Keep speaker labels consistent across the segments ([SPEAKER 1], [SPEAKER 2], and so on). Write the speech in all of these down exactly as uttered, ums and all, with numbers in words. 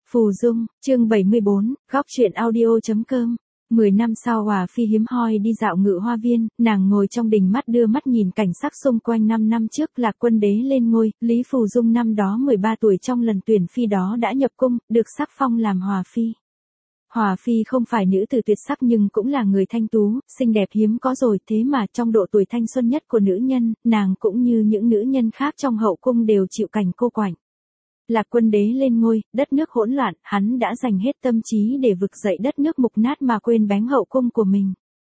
[SPEAKER 1] Phù Dung, chương bảy mươi bốn, góc truyện audio.com. Mười năm sau Hòa Phi hiếm hoi đi dạo Ngự Hoa Viên, nàng ngồi trong đình mắt đưa mắt nhìn cảnh sắc xung quanh. Năm năm trước Lạc Quân Đế lên ngôi, Lý Phù Dung năm đó mười ba tuổi, trong lần tuyển phi đó đã nhập cung, được sắc phong làm Hòa Phi. Hòa Phi không phải nữ tử tuyệt sắc nhưng cũng là người thanh tú, xinh đẹp hiếm có rồi, thế mà trong độ tuổi thanh xuân nhất của nữ nhân, nàng cũng như những nữ nhân khác trong hậu cung đều chịu cảnh cô quạnh. Lạc Quân Đế lên ngôi, đất nước hỗn loạn, hắn đã dành hết tâm trí để vực dậy đất nước mục nát mà quên bén hậu cung của mình.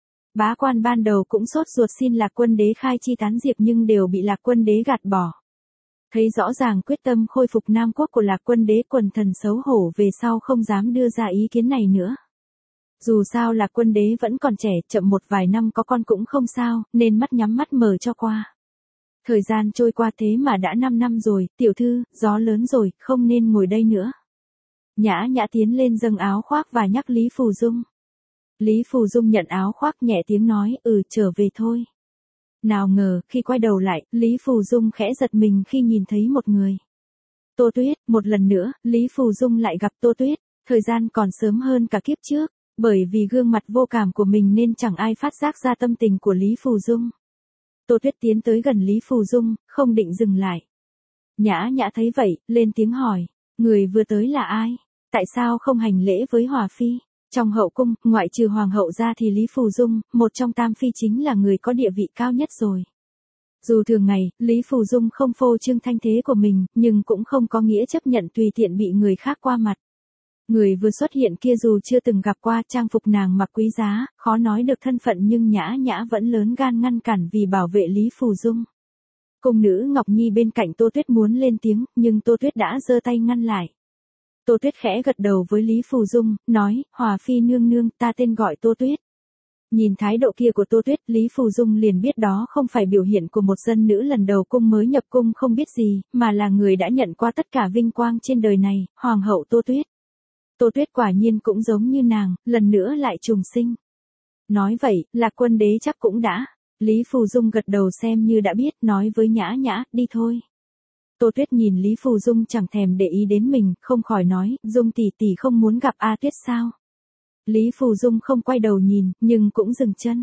[SPEAKER 1] Bá quan ban đầu cũng sốt ruột xin Lạc Quân Đế khai chi tán diệp nhưng đều bị Lạc Quân Đế gạt bỏ. Thấy rõ ràng quyết tâm khôi phục Nam Quốc của Lạc Quân Đế, quần thần xấu hổ về sau không dám đưa ra ý kiến này nữa. Dù sao Lạc Quân Đế vẫn còn trẻ, chậm một vài năm có con cũng không sao, nên mắt nhắm mắt mở cho qua. Thời gian trôi qua thế mà đã năm năm rồi, tiểu thư, gió lớn rồi, không nên ngồi đây nữa. Nhã Nhã tiến lên dâng áo khoác và nhắc Lý Phù Dung. Lý Phù Dung nhận áo khoác nhẹ tiếng nói, ừ, trở về thôi. Nào ngờ, khi quay đầu lại, Lý Phù Dung khẽ giật mình khi nhìn thấy một người. Tô Tuyết, một lần nữa, Lý Phù Dung lại gặp Tô Tuyết, thời gian còn sớm hơn cả kiếp trước, bởi vì gương mặt vô cảm của mình nên chẳng ai phát giác ra tâm tình của Lý Phù Dung. Tô Tuyết tiến tới gần Lý Phù Dung, không định dừng lại. Nhã Nhã thấy vậy, lên tiếng hỏi, người vừa tới là ai? Tại sao không hành lễ với Hòa Phi? Trong hậu cung, ngoại trừ Hoàng hậu ra thì Lý Phù Dung, một trong tam phi chính là người có địa vị cao nhất rồi. Dù thường ngày, Lý Phù Dung không phô trương thanh thế của mình, nhưng cũng không có nghĩa chấp nhận tùy tiện bị người khác qua mặt. Người vừa xuất hiện kia dù chưa từng gặp qua, trang phục nàng mặc quý giá, khó nói được thân phận nhưng Nhã Nhã vẫn lớn gan ngăn cản vì bảo vệ Lý Phù Dung. Cung nữ Ngọc Nhi bên cạnh Tô Tuyết muốn lên tiếng, nhưng Tô Tuyết đã giơ tay ngăn lại. Tô Tuyết khẽ gật đầu với Lý Phù Dung, nói, Hòa Phi nương nương, ta tên gọi Tô Tuyết. Nhìn thái độ kia của Tô Tuyết, Lý Phù Dung liền biết đó không phải biểu hiện của một dân nữ lần đầu cung mới nhập cung không biết gì, mà là người đã nhận qua tất cả vinh quang trên đời này, Hoàng hậu Tô Tuyết. Tô Tuyết quả nhiên cũng giống như nàng, lần nữa lại trùng sinh. Nói vậy, Lạc Quân Đế chắc cũng đã. Lý Phù Dung gật đầu xem như đã biết, nói với Nhã Nhã, đi thôi. Tô Tuyết nhìn Lý Phù Dung chẳng thèm để ý đến mình, không khỏi nói, Dung tỷ tỷ không muốn gặp A Tuyết sao? Lý Phù Dung không quay đầu nhìn, nhưng cũng dừng chân.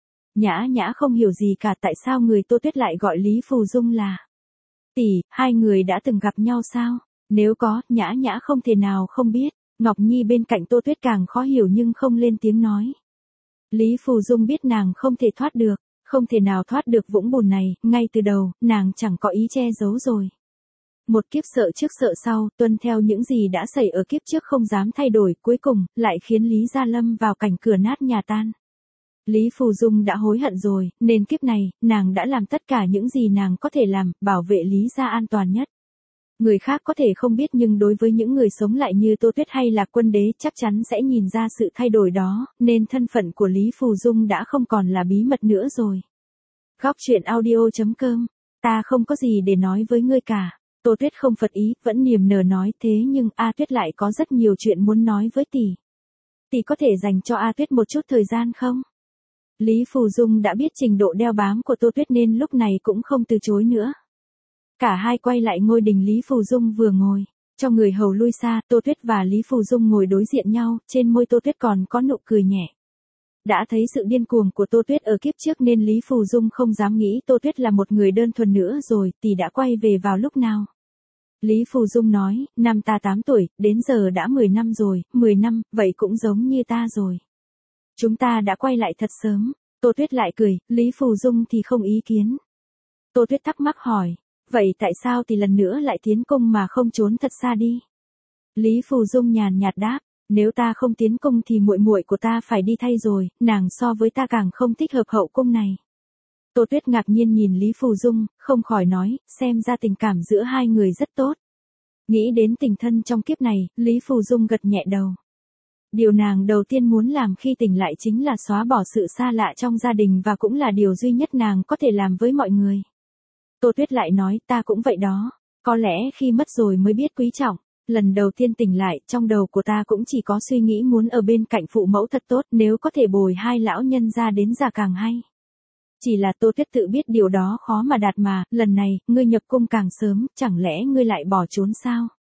[SPEAKER 1] Nhã Nhã không hiểu gì cả, tại sao người Tô Tuyết lại gọi Lý Phù Dung là tỷ, hai người đã từng gặp nhau sao? Nếu có, Nhã Nhã không thể nào không biết. Ngọc Nhi bên cạnh Tô Tuyết càng khó hiểu nhưng không lên tiếng nói. Lý Phù Dung biết nàng không thể thoát được, không thể nào thoát được vũng bùn này, ngay từ đầu, nàng chẳng có ý che giấu rồi. Một kiếp sợ trước sợ sau, tuân theo những gì đã xảy ở kiếp trước không dám thay đổi, cuối cùng, lại khiến Lý Gia lâm vào cảnh cửa nát nhà tan. Lý Phù Dung đã hối hận rồi, nên kiếp này, nàng đã làm tất cả những gì nàng có thể làm, bảo vệ Lý Gia an toàn nhất. Người khác có thể không biết nhưng đối với những người sống lại như Tô Tuyết hay là Quân Đế chắc chắn sẽ nhìn ra sự thay đổi đó, nên thân phận của Lý Phù Dung đã không còn là bí mật nữa rồi. Góc truyện audio.com, ta không có gì để nói với ngươi cả. Tô Tuyết không phật ý, vẫn niềm nở nói thế nhưng A Tuyết lại có rất nhiều chuyện muốn nói với tỷ. Tỷ có thể dành cho A Tuyết một chút thời gian không? Lý Phù Dung đã biết trình độ đeo bám của Tô Tuyết nên lúc này cũng không từ chối nữa. Cả hai quay lại ngôi đình Lý Phù Dung vừa ngồi, cho người hầu lui xa, Tô Tuyết và Lý Phù Dung ngồi đối diện nhau, trên môi Tô Tuyết còn có nụ cười nhẹ. Đã thấy sự điên cuồng của Tô Tuyết ở kiếp trước nên Lý Phù Dung không dám nghĩ Tô Tuyết là một người đơn thuần nữa rồi, tỷ đã quay về vào lúc nào? Lý Phù Dung nói, năm ta tám tuổi, đến giờ đã mười năm rồi, mười năm, vậy cũng giống như ta rồi. Chúng ta đã quay lại thật sớm, Tô Tuyết lại cười, Lý Phù Dung thì không ý kiến. Tô Tuyết thắc mắc hỏi. Vậy tại sao thì lần nữa lại tiến cung mà không trốn thật xa đi? Lý Phù Dung nhàn nhạt đáp, nếu ta không tiến cung thì muội muội của ta phải đi thay rồi, nàng so với ta càng không thích hợp hậu cung này. Tô Tuyết ngạc nhiên nhìn Lý Phù Dung, không khỏi nói, xem ra tình cảm giữa hai người rất tốt. Nghĩ đến tình thân trong kiếp này, Lý Phù Dung gật nhẹ đầu. Điều nàng đầu tiên muốn làm khi tỉnh lại chính là xóa bỏ sự xa lạ trong gia đình và cũng là điều duy nhất nàng có thể làm với mọi người. Tô Tuyết lại nói, ta cũng vậy đó, có lẽ khi mất rồi mới biết quý trọng, lần đầu tiên tỉnh lại, trong đầu của ta cũng chỉ có suy nghĩ muốn ở bên cạnh phụ mẫu thật tốt, nếu có thể bồi hai lão nhân ra đến già càng hay. Chỉ là Tô Tuyết tự biết điều đó khó mà đạt mà, lần này, ngươi nhập cung càng sớm, chẳng lẽ ngươi lại bỏ trốn sao?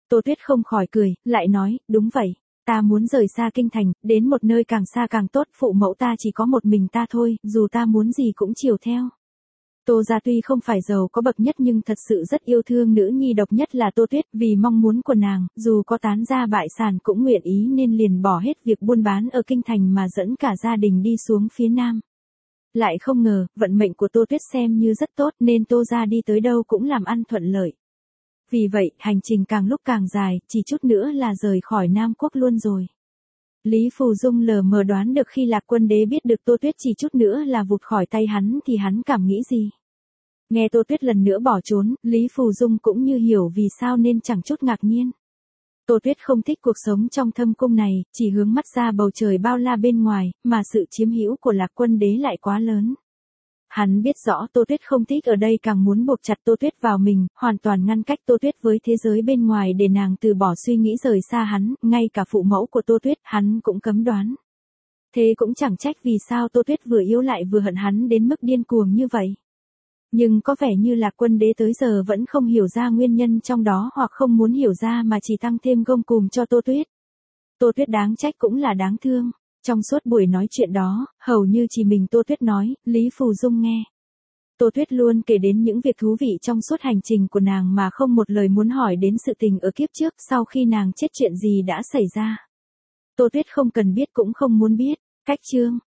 [SPEAKER 1] Tô Tuyết không khỏi cười, lại nói, đúng vậy. Ta muốn rời xa kinh thành, đến một nơi càng xa càng tốt, phụ mẫu ta chỉ có một mình ta thôi, dù ta muốn gì cũng chiều theo. Tô gia tuy không phải giàu có bậc nhất nhưng thật sự rất yêu thương nữ nhi độc nhất là Tô Tuyết, vì mong muốn của nàng, dù có tán gia bại sản cũng nguyện ý nên liền bỏ hết việc buôn bán ở kinh thành mà dẫn cả gia đình đi xuống phía nam. Lại không ngờ, vận mệnh của Tô Tuyết xem như rất tốt nên Tô gia đi tới đâu cũng làm ăn thuận lợi. Vì vậy, hành trình càng lúc càng dài, chỉ chút nữa là rời khỏi Nam Quốc luôn rồi. Lý Phù Dung lờ mờ đoán được khi Lạc Quân Đế biết được Tô Tuyết chỉ chút nữa là vụt khỏi tay hắn thì hắn cảm nghĩ gì. Nghe Tô Tuyết lần nữa bỏ trốn, Lý Phù Dung cũng như hiểu vì sao nên chẳng chút ngạc nhiên. Tô Tuyết không thích cuộc sống trong thâm cung này, chỉ hướng mắt ra bầu trời bao la bên ngoài, mà sự chiếm hữu của Lạc Quân Đế lại quá lớn. Hắn biết rõ Tô Tuyết không thích ở đây càng muốn buộc chặt Tô Tuyết vào mình, hoàn toàn ngăn cách Tô Tuyết với thế giới bên ngoài để nàng từ bỏ suy nghĩ rời xa hắn, ngay cả phụ mẫu của Tô Tuyết hắn cũng cấm đoán. Thế cũng chẳng trách vì sao Tô Tuyết vừa yêu lại vừa hận hắn đến mức điên cuồng như vậy. Nhưng có vẻ như Lạc Quân Đế tới giờ vẫn không hiểu ra nguyên nhân trong đó hoặc không muốn hiểu ra mà chỉ tăng thêm gông cùm cho Tô Tuyết. Tô Tuyết đáng trách cũng là đáng thương. Trong suốt buổi nói chuyện đó, hầu như chỉ mình Tô Tuyết nói, Lý Phù Dung nghe. Tô Tuyết luôn kể đến những việc thú vị trong suốt hành trình của nàng mà không một lời muốn hỏi đến sự tình ở kiếp trước sau khi nàng chết chuyện gì đã xảy ra. Tô Tuyết không cần biết cũng không muốn biết. Cách chương